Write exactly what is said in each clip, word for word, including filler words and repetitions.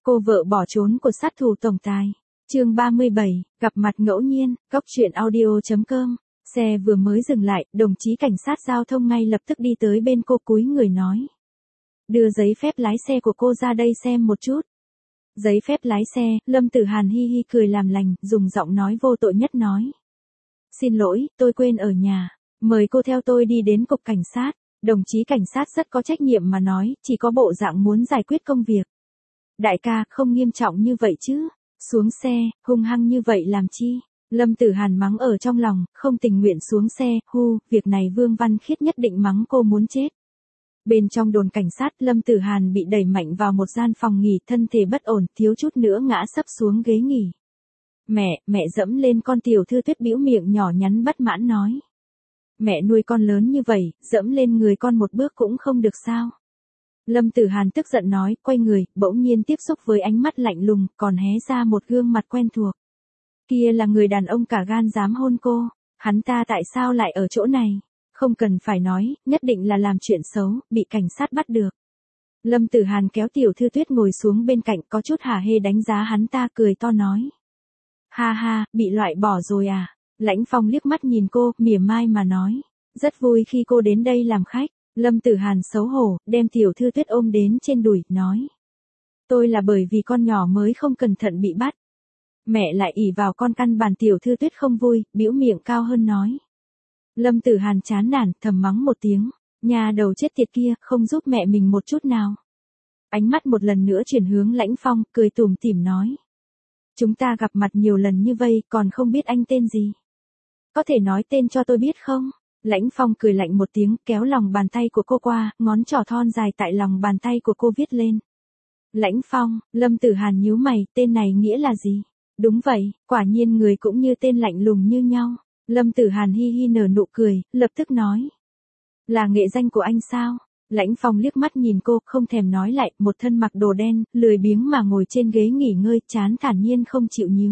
Cô vợ bỏ trốn của sát thủ tổng tài. Chương ba mươi bảy, gặp mặt ngẫu nhiên, cóc truyện audio chấm com. Xe vừa mới dừng lại, đồng chí cảnh sát giao thông ngay lập tức đi tới bên cô cúi người nói. Đưa giấy phép lái xe của cô ra đây xem một chút. Giấy phép lái xe, Lâm Tử Hàn hi hi cười làm lành, dùng giọng nói vô tội nhất nói. Xin lỗi, tôi quên ở nhà. Mời cô theo tôi đi đến cục cảnh sát. Đồng chí cảnh sát rất có trách nhiệm mà nói, chỉ có bộ dạng muốn giải quyết công việc. Đại ca, không nghiêm trọng như vậy chứ. Xuống xe, hung hăng như vậy làm chi? Lâm Tử Hàn mắng ở trong lòng, không tình nguyện xuống xe, hu, việc này Vương Văn Khiết nhất định mắng cô muốn chết. Bên trong đồn cảnh sát, Lâm Tử Hàn bị đẩy mạnh vào một gian phòng nghỉ, thân thể bất ổn, thiếu chút nữa ngã sấp xuống ghế nghỉ. Mẹ, mẹ dẫm lên con. Tiểu Thư Tuyết bĩu miệng nhỏ nhắn bất mãn nói. Mẹ nuôi con lớn như vậy, dẫm lên người con một bước cũng không được sao? Lâm Tử Hàn tức giận nói, quay người, bỗng nhiên tiếp xúc với ánh mắt lạnh lùng, còn hé ra một gương mặt quen thuộc. Kia là người đàn ông cả gan dám hôn cô, hắn ta tại sao lại ở chỗ này? Không cần phải nói, nhất định là làm chuyện xấu, bị cảnh sát bắt được. Lâm Tử Hàn kéo Tiểu Thư Tuyết ngồi xuống bên cạnh, có chút hả hê đánh giá hắn ta, cười to nói. Ha ha, bị loại bỏ rồi à? Lãnh Phong liếc mắt nhìn cô, mỉa mai mà nói. Rất vui khi cô đến đây làm khách. Lâm Tử Hàn xấu hổ, đem Tiểu Thư Tuyết ôm đến trên đùi, nói. Tôi là bởi vì con nhỏ mới không cẩn thận bị bắt. Mẹ lại ỷ vào con, căn bản. Tiểu Thư Tuyết không vui, bĩu miệng cao hơn nói. Lâm Tử Hàn chán nản, thầm mắng một tiếng. Nhà đầu chết tiệt kia, không giúp mẹ mình một chút nào. Ánh mắt một lần nữa chuyển hướng Lãnh Phong, cười tủm tỉm nói. Chúng ta gặp mặt nhiều lần như vây, còn không biết anh tên gì. Có thể nói tên cho tôi biết không? Lãnh Phong cười lạnh một tiếng, kéo lòng bàn tay của cô qua, ngón trỏ thon dài tại lòng bàn tay của cô viết lên. Lãnh Phong, Lâm Tử Hàn nhíu mày, tên này nghĩa là gì? Đúng vậy, quả nhiên người cũng như tên lạnh lùng như nhau. Lâm Tử Hàn hi hi nở nụ cười, lập tức nói. Là nghệ danh của anh sao? Lãnh Phong liếc mắt nhìn cô, không thèm nói lại, một thân mặc đồ đen, lười biếng mà ngồi trên ghế nghỉ ngơi, chán thản nhiên không chịu nhíu.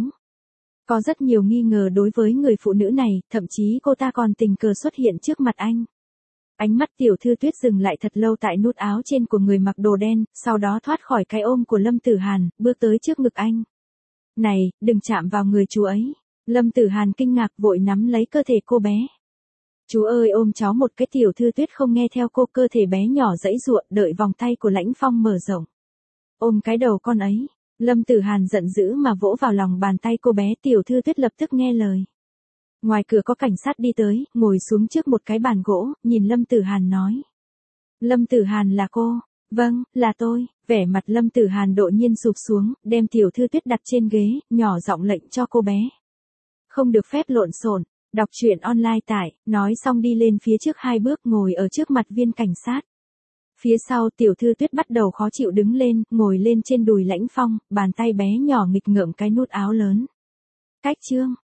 Có rất nhiều nghi ngờ đối với người phụ nữ này, thậm chí cô ta còn tình cờ xuất hiện trước mặt anh. Ánh mắt Tiểu Thư Tuyết dừng lại thật lâu tại nút áo trên của người mặc đồ đen, sau đó thoát khỏi cái ôm của Lâm Tử Hàn, bước tới trước ngực anh. Này, đừng chạm vào người chú ấy. Lâm Tử Hàn kinh ngạc vội nắm lấy cơ thể cô bé. Chú ơi ôm cháu một cái. Tiểu Thư Tuyết không nghe theo cô, cơ thể bé nhỏ giãy giụa, đợi vòng tay của Lãnh Phong mở rộng. Ôm cái đầu con ấy. Lâm Tử Hàn giận dữ mà vỗ vào lòng bàn tay cô bé. Tiểu Thư Tuyết lập tức nghe lời. Ngoài cửa có cảnh sát đi tới, ngồi xuống trước một cái bàn gỗ, nhìn Lâm Tử Hàn nói. Lâm Tử Hàn là cô? Vâng, là tôi. Vẻ mặt Lâm Tử Hàn đột nhiên sụp xuống, đem Tiểu Thư Tuyết đặt trên ghế, nhỏ giọng lệnh cho cô bé. Không được phép lộn xộn. Đọc truyện online tại, nói xong đi lên phía trước hai bước, ngồi ở trước mặt viên cảnh sát. Phía sau Tiểu Thư Tuyết bắt đầu khó chịu đứng lên, ngồi lên trên đùi Lãnh Phong, bàn tay bé nhỏ nghịch ngợm cái nút áo lớn. Cách chương.